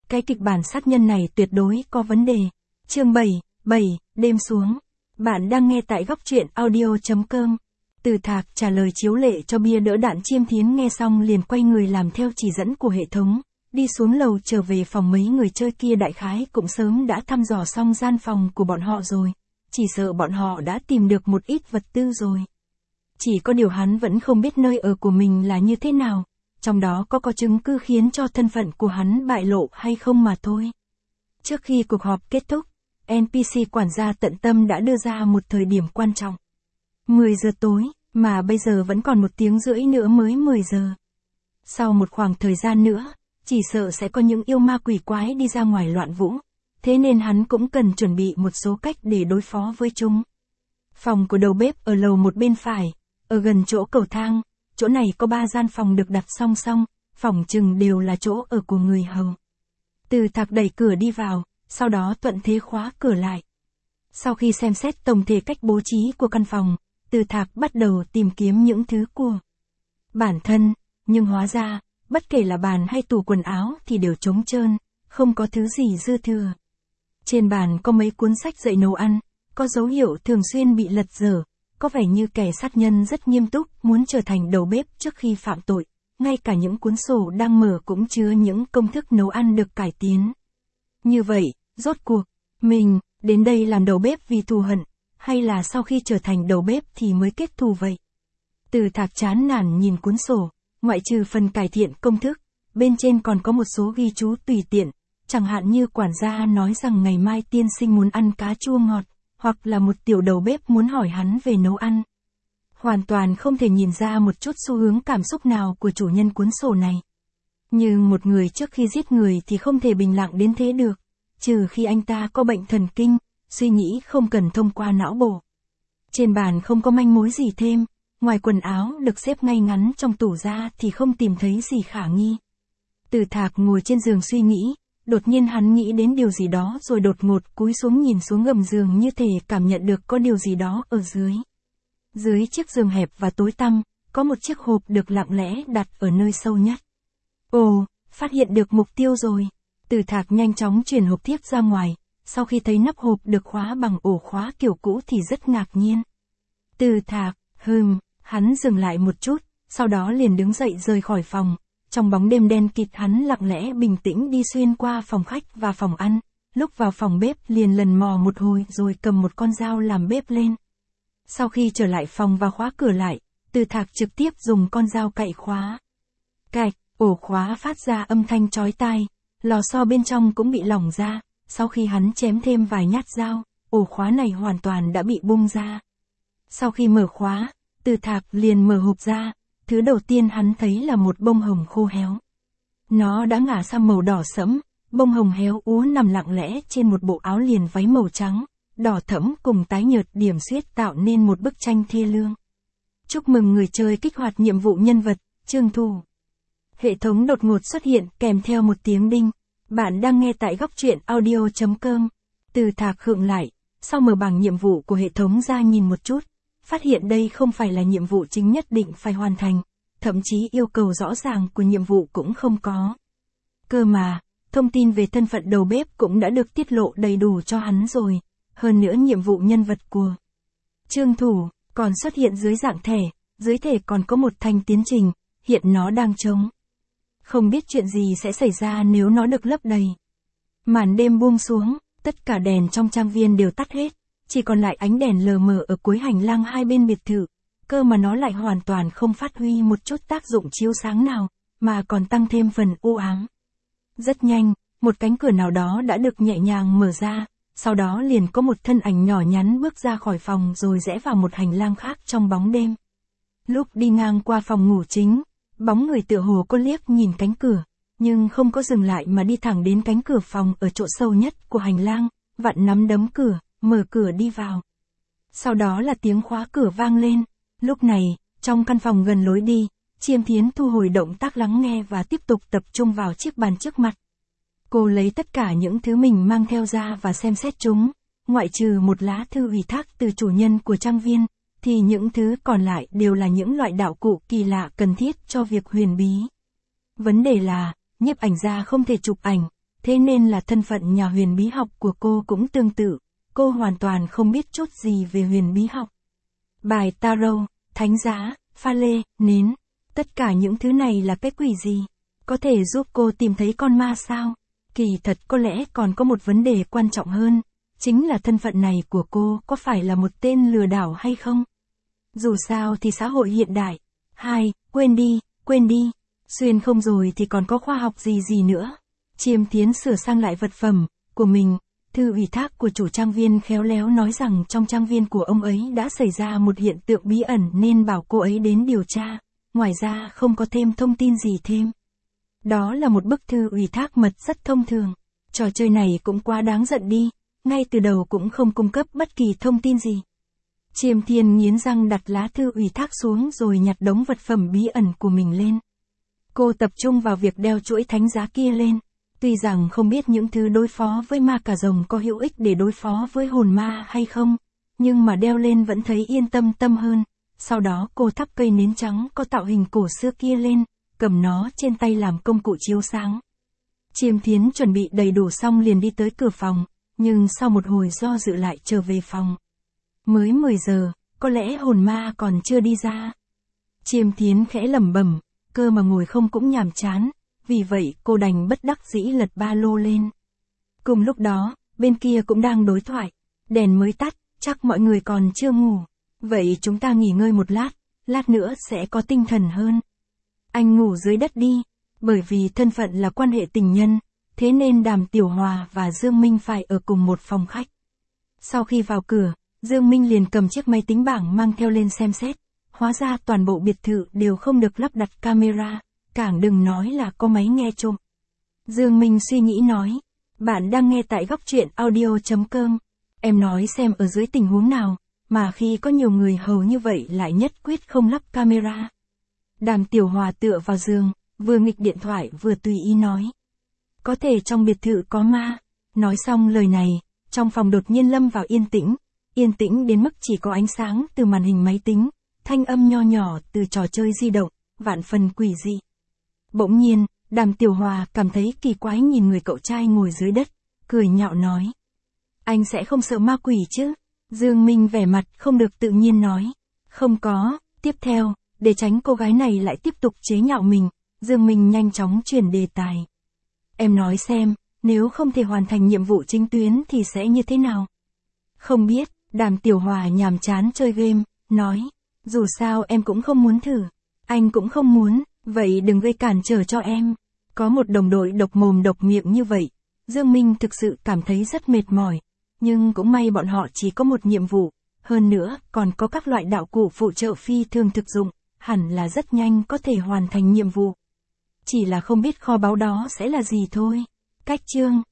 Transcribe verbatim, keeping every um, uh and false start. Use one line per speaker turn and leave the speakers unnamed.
cái kịch bản sát nhân này tuyệt đối có vấn đề. Chương bảy, bảy, đêm xuống. Bạn đang nghe tại góc truyện audio chấm com. Từ Thạc trả lời chiếu lệ cho bia đỡ đạn. Chiêm Thiến nghe xong liền quay người làm theo chỉ dẫn của hệ thống, đi xuống lầu trở về phòng. Mấy người chơi kia đại khái cũng sớm đã thăm dò xong gian phòng của bọn họ rồi, chỉ sợ bọn họ đã tìm được một ít vật tư rồi. Chỉ có điều hắn vẫn không biết nơi ở của mình là như thế nào, trong đó có có chứng cứ khiến cho thân phận của hắn bại lộ hay không mà thôi. Trước khi cuộc họp kết thúc, en pê xê quản gia tận tâm đã đưa ra một thời điểm quan trọng. mười giờ tối, mà bây giờ vẫn còn một tiếng rưỡi nữa mới mười giờ. Sau một khoảng thời gian nữa, chỉ sợ sẽ có những yêu ma quỷ quái đi ra ngoài loạn vũ, thế nên hắn cũng cần chuẩn bị một số cách để đối phó với chúng. Phòng của đầu bếp ở lầu một bên phải, ở gần chỗ cầu thang, chỗ này có ba gian phòng được đặt song song, phòng chừng đều là chỗ ở của người hầu. Từ Thạc đẩy cửa đi vào, sau đó thuận thế khóa cửa lại. Sau khi xem xét tổng thể cách bố trí của căn phòng, Từ Thạc bắt đầu tìm kiếm những thứ của bản thân, nhưng hóa ra, bất kể là bàn hay tủ quần áo thì đều trống trơn, không có thứ gì dư thừa. Trên bàn có mấy cuốn sách dạy nấu ăn, có dấu hiệu thường xuyên bị lật dở, có vẻ như kẻ sát nhân rất nghiêm túc muốn trở thành đầu bếp trước khi phạm tội. Ngay cả những cuốn sổ đang mở cũng chứa những công thức nấu ăn được cải tiến. Như vậy, rốt cuộc, mình đến đây làm đầu bếp vì thù hận, hay là sau khi trở thành đầu bếp thì mới kết thù vậy? Từ Thạc chán nản nhìn cuốn sổ, ngoại trừ phần cải thiện công thức, bên trên còn có một số ghi chú tùy tiện, chẳng hạn như quản gia nói rằng ngày mai tiên sinh muốn ăn cá chua ngọt, hoặc là một tiểu đầu bếp muốn hỏi hắn về nấu ăn. Hoàn toàn không thể nhìn ra một chút xu hướng cảm xúc nào của chủ nhân cuốn sổ này. Nhưng một người trước khi giết người thì không thể bình lặng đến thế được, trừ khi anh ta có bệnh thần kinh, suy nghĩ không cần thông qua não bộ. Trên bàn không có manh mối gì thêm, ngoài quần áo được xếp ngay ngắn trong tủ ra thì không tìm thấy gì khả nghi. Từ Thạc ngồi trên giường suy nghĩ, đột nhiên hắn nghĩ đến điều gì đó rồi đột ngột cúi xuống nhìn xuống gầm giường như thể cảm nhận được có điều gì đó ở dưới. Dưới chiếc giường hẹp và tối tăm, có một chiếc hộp được lặng lẽ đặt ở nơi sâu nhất. Ồ, phát hiện được mục tiêu rồi. Từ Thạc nhanh chóng chuyển hộp tiếp ra ngoài, sau khi thấy nắp hộp được khóa bằng ổ khóa kiểu cũ thì rất ngạc nhiên. Từ Thạc, hừm, hắn dừng lại một chút, sau đó liền đứng dậy rời khỏi phòng. Trong bóng đêm đen kịt hắn lặng lẽ bình tĩnh đi xuyên qua phòng khách và phòng ăn, lúc vào phòng bếp liền lần mò một hồi rồi cầm một con dao làm bếp lên. Sau khi trở lại phòng và khóa cửa lại, Từ Thạc trực tiếp dùng con dao cạy khóa. Cạch, ổ khóa phát ra âm thanh chói tai, lò xo bên trong cũng bị lỏng ra, sau khi hắn chém thêm vài nhát dao, ổ khóa này hoàn toàn đã bị bung ra. Sau khi mở khóa, Từ Thạc liền mở hộp ra, thứ đầu tiên hắn thấy là một bông hồng khô héo. Nó đã ngả sang màu đỏ sẫm, bông hồng héo úa nằm lặng lẽ trên một bộ áo liền váy màu trắng, đỏ thẫm cùng tái nhợt điểm xuyết tạo nên một bức tranh thê lương. Chúc mừng người chơi kích hoạt nhiệm vụ nhân vật, Trương Thủ. Hệ thống đột ngột xuất hiện kèm theo một tiếng đinh. Bạn đang nghe tại góc truyện audio chấm com. Từ Thạc khựng lại, sau mở bảng nhiệm vụ của hệ thống ra nhìn một chút, phát hiện đây không phải là nhiệm vụ chính nhất định phải hoàn thành, thậm chí yêu cầu rõ ràng của nhiệm vụ cũng không có. Cơ mà, thông tin về thân phận đầu bếp cũng đã được tiết lộ đầy đủ cho hắn rồi, hơn nữa nhiệm vụ nhân vật của Trương Thủ còn xuất hiện dưới dạng thẻ, dưới thẻ còn có một thanh tiến trình, hiện nó đang trống. Không biết chuyện gì sẽ xảy ra nếu nó được lấp đầy. Màn đêm buông xuống, tất cả đèn trong trang viên đều tắt hết, chỉ còn lại ánh đèn lờ mờ ở cuối hành lang hai bên biệt thự, cơ mà nó lại hoàn toàn không phát huy một chút tác dụng chiếu sáng nào, mà còn tăng thêm phần u ám. Rất nhanh, một cánh cửa nào đó đã được nhẹ nhàng mở ra, sau đó liền có một thân ảnh nhỏ nhắn bước ra khỏi phòng rồi rẽ vào một hành lang khác trong bóng đêm. Lúc đi ngang qua phòng ngủ chính, bóng người tựa hồ có liếc nhìn cánh cửa, nhưng không có dừng lại mà đi thẳng đến cánh cửa phòng ở chỗ sâu nhất của hành lang, vặn nắm đấm cửa, mở cửa đi vào. Sau đó là tiếng khóa cửa vang lên. Lúc này, trong căn phòng gần lối đi, Chiêm Thiến thu hồi động tác lắng nghe và tiếp tục tập trung vào chiếc bàn trước mặt. Cô lấy tất cả những thứ mình mang theo ra và xem xét chúng, ngoại trừ một lá thư ủy thác từ chủ nhân của trang viên, thì những thứ còn lại đều là những loại đạo cụ kỳ lạ cần thiết cho việc huyền bí. Vấn đề là, nhiếp ảnh gia không thể chụp ảnh, thế nên là thân phận nhà huyền bí học của cô cũng tương tự, cô hoàn toàn không biết chút gì về huyền bí học. Bài tarot, thánh giá, pha lê, nến, tất cả những thứ này là cái quỷ gì? Có thể giúp cô tìm thấy con ma sao? Kỳ thật có lẽ còn có một vấn đề quan trọng hơn, chính là thân phận này của cô có phải là một tên lừa đảo hay không? Dù sao thì xã hội hiện đại. Hai, quên đi, quên đi. Xuyên không rồi thì còn có khoa học gì gì nữa. Chiêm Thiến sửa sang lại vật phẩm của mình. Thư ủy thác của chủ trang viên khéo léo nói rằng trong trang viên của ông ấy đã xảy ra một hiện tượng bí ẩn nên bảo cô ấy đến điều tra. Ngoài ra không có thêm thông tin gì thêm. Đó là một bức thư ủy thác mật rất thông thường. Trò chơi này cũng quá đáng giận đi. Ngay từ đầu cũng không cung cấp bất kỳ thông tin gì. Chiêm Thiên nghiến răng đặt lá thư ủy thác xuống rồi nhặt đống vật phẩm bí ẩn của mình lên. Cô tập trung vào việc đeo chuỗi thánh giá kia lên. Tuy rằng không biết những thứ đối phó với ma cà rồng có hữu ích để đối phó với hồn ma hay không, nhưng mà đeo lên vẫn thấy yên tâm tâm hơn. Sau đó cô thắp cây nến trắng có tạo hình cổ xưa kia lên, cầm nó trên tay làm công cụ chiếu sáng. Chiêm Thiến chuẩn bị đầy đủ xong liền đi tới cửa phòng, nhưng sau một hồi do dự lại trở về phòng. Mới mười giờ, có lẽ hồn ma còn chưa đi ra. Chiêm Thiến khẽ lẩm bẩm, cơ mà ngồi không cũng nhàm chán, vì vậy cô đành bất đắc dĩ lật ba lô lên. Cùng lúc đó, bên kia cũng đang đối thoại, đèn mới tắt, chắc mọi người còn chưa ngủ. Vậy chúng ta nghỉ ngơi một lát, lát nữa sẽ có tinh thần hơn. Anh ngủ dưới đất đi, bởi vì thân phận là quan hệ tình nhân, thế nên Đàm Tiểu Hòa và Dương Minh phải ở cùng một phòng khách. Sau khi vào cửa, Dương Minh liền cầm chiếc máy tính bảng mang theo lên xem xét. Hóa ra toàn bộ biệt thự đều không được lắp đặt camera, càng đừng nói là có máy nghe trộm. Dương Minh suy nghĩ nói, bạn đang nghe tại góc truyện audio chấm com. Em nói xem ở dưới tình huống nào, mà khi có nhiều người hầu như vậy lại nhất quyết không lắp camera. Đàm Tiểu Hòa tựa vào giường, vừa nghịch điện thoại vừa tùy ý nói. Có thể trong biệt thự có ma. Nói xong lời này, trong phòng đột nhiên lâm vào yên tĩnh. Yên tĩnh đến mức chỉ có ánh sáng từ màn hình máy tính, thanh âm nho nhỏ từ trò chơi di động, vạn phần quỷ dị. Bỗng nhiên, Đàm Tiểu Hòa cảm thấy kỳ quái nhìn người cậu trai ngồi dưới đất, cười nhạo nói. Anh sẽ không sợ ma quỷ chứ? Dương Minh vẻ mặt không được tự nhiên nói. Không có. Tiếp theo, để tránh cô gái này lại tiếp tục chế nhạo mình, Dương Minh nhanh chóng chuyển đề tài. Em nói xem, nếu không thể hoàn thành nhiệm vụ chính tuyến thì sẽ như thế nào? Không biết. Đàm Tiểu Hòa nhàm chán chơi game, nói. Dù sao em cũng không muốn thử. Anh cũng không muốn, vậy đừng gây cản trở cho em. Có một đồng đội độc mồm độc miệng như vậy, Dương Minh thực sự cảm thấy rất mệt mỏi. Nhưng cũng may bọn họ chỉ có một nhiệm vụ, hơn nữa còn có các loại đạo cụ phụ trợ phi thường thực dụng, hẳn là rất nhanh có thể hoàn thành nhiệm vụ. Chỉ là không biết kho báu đó sẽ là gì thôi. Cách chương